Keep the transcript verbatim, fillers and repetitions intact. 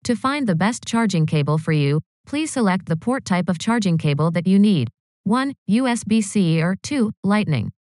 To find the best charging cable for you, please select the port type of charging cable that you need. one. U S B C or two. Lightning.